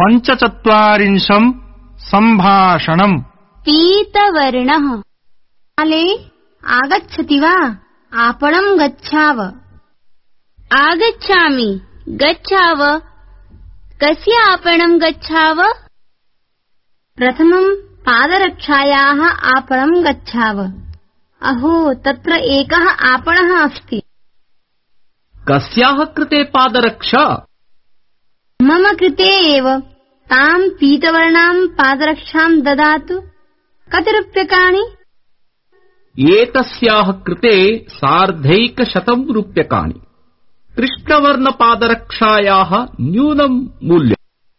पञ्चचत्वारिंशं सम्भाषणम्। पीतवर्णः। काले आगच्छति वा? आपणं गच्छाव। आगच्छामि। गच्छाव। कस्य आपणं गच्छाव? प्रथमं पादरक्षायाः आपणं गच्छाव। अहो, तत्र एकः आपणः अस्ति। कस्याः कृते पादरक्षा? मम कृते एव। तां पीतवर्णां पादरक्षां ददातु। कति रूप्यकाणि? एतस्याः कृते 150 रूप्यकाणि। कृष्णवर्णपादरक्षायाः न्यूनं मूल्यम्।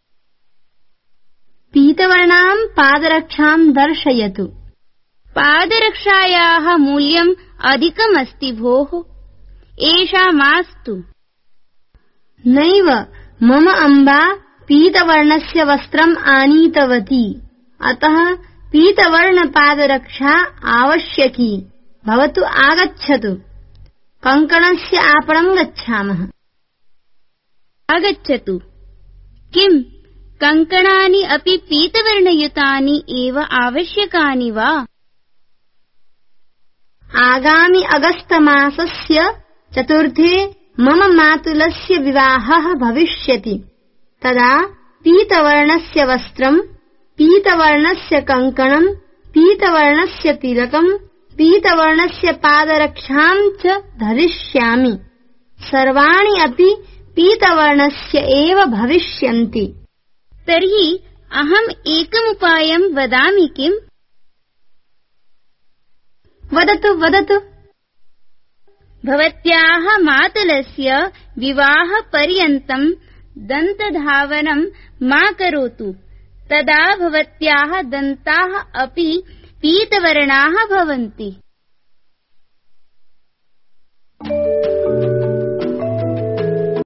पीतवर्णां पादरक्षां दर्शयतु। पादरक्षायाः मूल्यम् अधिकमस्ति भोः। एषा मास्तु। नैव, मम अम्बा पीतवर्णस्य वस्त्रम् आनीतवती, अतः पीतवर्णपादरक्षा आवश्यकी। भवतु आगच्छतु। कङ्कणस्य आपणं गच्छामः। आगच्छतु। किम्, कङ्कणानि अपि पीतवर्णयुतानि एव आवश्यकानि वा? आगामि अगस्तमासस्य 4 मम मातुलस्य विवाहः भविष्यति। तदा पीतवर्णस्य वस्त्रं, पीतवर्णस्य कङ्कणं, पीतवर्णस्य तिलकं, पीतवर्णस्य पादरक्षां च धरिष्यामि। सर्वाणि अपि पीतवर्णस्य एव भविष्यन्ति। तर्हि अहम् एकमुपायं वदामि किम्? वदतु वदतु। भवत्याः मातुलस्य विवाहपर्यन्तं दन्तधावनं मा करोतु। तदा भवत्याः दन्ताः अपि पीतवर्णाः भवन्ति।